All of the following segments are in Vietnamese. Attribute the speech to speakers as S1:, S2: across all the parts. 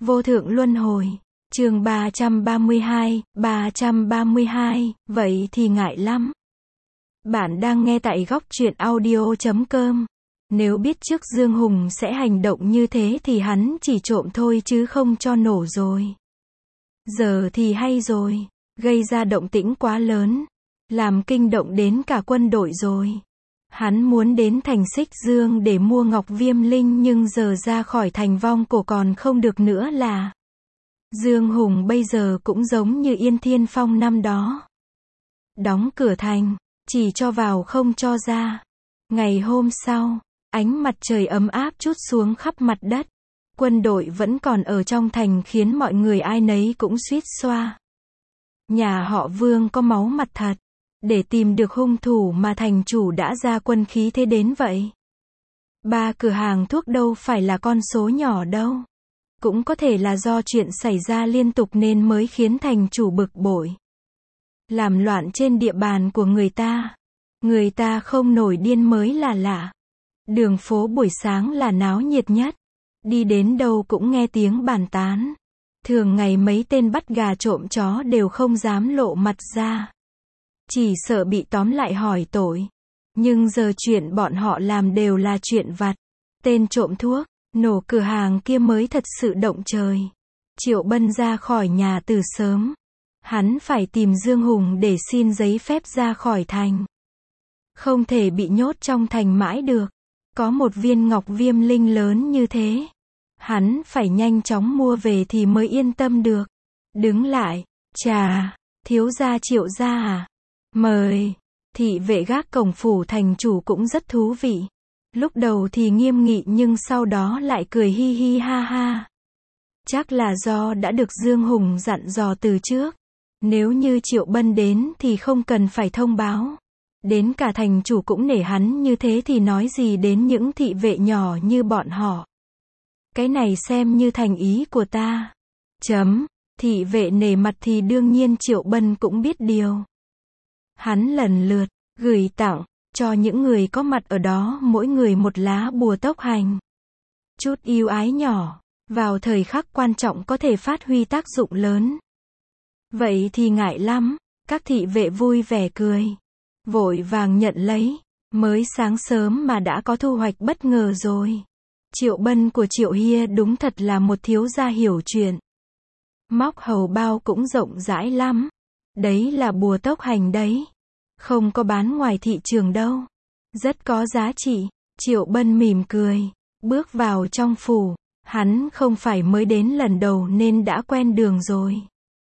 S1: Vô thượng luân hồi. Chương 332, vậy thì ngại lắm. Bạn đang nghe tại góc truyện audio.com. Nếu biết trước Dương Hùng sẽ hành động như thế thì hắn chỉ trộm thôi chứ không cho nổ rồi. Giờ thì hay rồi, gây ra động tĩnh quá lớn, làm kinh động đến cả quân đội rồi. Hắn muốn đến thành Xích Dương để mua Ngọc Viêm Linh nhưng giờ ra khỏi thành Vong Cổ còn không được nữa là. Dương Hùng bây giờ cũng giống như Yên Thiên Phong năm đó. Đóng cửa thành, chỉ cho vào không cho ra. Ngày hôm sau, ánh mặt trời ấm áp trút xuống khắp mặt đất. Quân đội vẫn còn ở trong thành khiến mọi người ai nấy cũng suýt xoa. Nhà họ Vương có máu mặt thật. Để tìm được hung thủ mà thành chủ đã ra quân khí thế đến vậy. 3 cửa hàng thuốc đâu phải là con số nhỏ đâu. Cũng có thể là do chuyện xảy ra liên tục nên mới khiến thành chủ bực bội. Làm loạn trên địa bàn của người ta. Người ta không nổi điên mới là lạ. Đường phố buổi sáng là náo nhiệt nhất. Đi đến đâu cũng nghe tiếng bàn tán. Thường ngày mấy tên bắt gà trộm chó đều không dám lộ mặt ra. Chỉ sợ bị tóm lại hỏi tội. Nhưng giờ chuyện bọn họ làm đều là chuyện vặt. Tên trộm thuốc, nổ cửa hàng kia mới thật sự động trời. Triệu Bân ra khỏi nhà từ sớm. Hắn phải tìm Dương Hùng để xin giấy phép ra khỏi thành. Không thể bị nhốt trong thành mãi được. Có một viên Ngọc Viêm Linh lớn như thế. Hắn phải nhanh chóng mua về thì mới yên tâm được. Đứng lại, chà, thiếu gia Triệu gia à? Mời. Thị vệ gác cổng phủ thành chủ cũng rất thú vị. Lúc đầu thì nghiêm nghị nhưng sau đó lại cười hi hi ha ha. Chắc là do đã được Dương Hùng dặn dò từ trước. Nếu như Triệu Bân đến thì không cần phải thông báo. Đến cả thành chủ cũng nể hắn như thế thì nói gì đến những thị vệ nhỏ như bọn họ. Cái này xem như thành ý của ta. Thị vệ nể mặt thì đương nhiên Triệu Bân cũng biết điều. Hắn lần lượt gửi tặng cho những người có mặt ở đó mỗi người một lá bùa tốc hành. Chút ưu ái nhỏ, vào thời khắc quan trọng có thể phát huy tác dụng lớn. Vậy thì ngại lắm, các thị vệ vui vẻ cười. Vội vàng nhận lấy, mới sáng sớm mà đã có thu hoạch bất ngờ rồi. Triệu Bân của Triệu Hia đúng thật là một thiếu gia hiểu chuyện. Móc hầu bao cũng rộng rãi lắm. Đấy là bùa tốc hành đấy. Không có bán ngoài thị trường đâu. Rất có giá trị. Triệu Bân mỉm cười, bước vào trong phủ. Hắn không phải mới đến lần đầu nên đã quen đường rồi.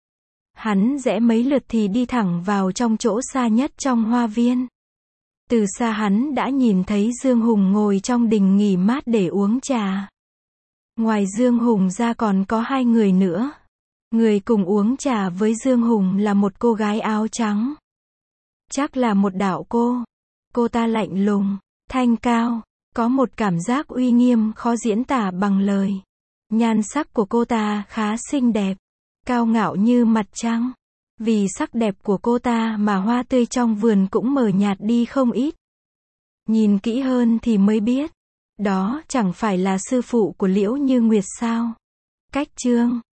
S1: Hắn rẽ mấy lượt thì đi thẳng vào trong chỗ xa nhất trong hoa viên. Từ xa hắn đã nhìn thấy Dương Hùng ngồi trong đình nghỉ mát để uống trà. Ngoài Dương Hùng ra còn có 2 người nữa. Người cùng uống trà với Dương Hùng là một cô gái áo trắng. Chắc là một đạo cô. Cô ta lạnh lùng, thanh cao, có một cảm giác uy nghiêm khó diễn tả bằng lời. Nhan sắc của cô ta khá xinh đẹp, cao ngạo như mặt trăng. Vì sắc đẹp của cô ta mà hoa tươi trong vườn cũng mờ nhạt đi không ít. Nhìn kỹ hơn thì mới biết, đó chẳng phải là sư phụ của Liễu Như Nguyệt sao? Cách chương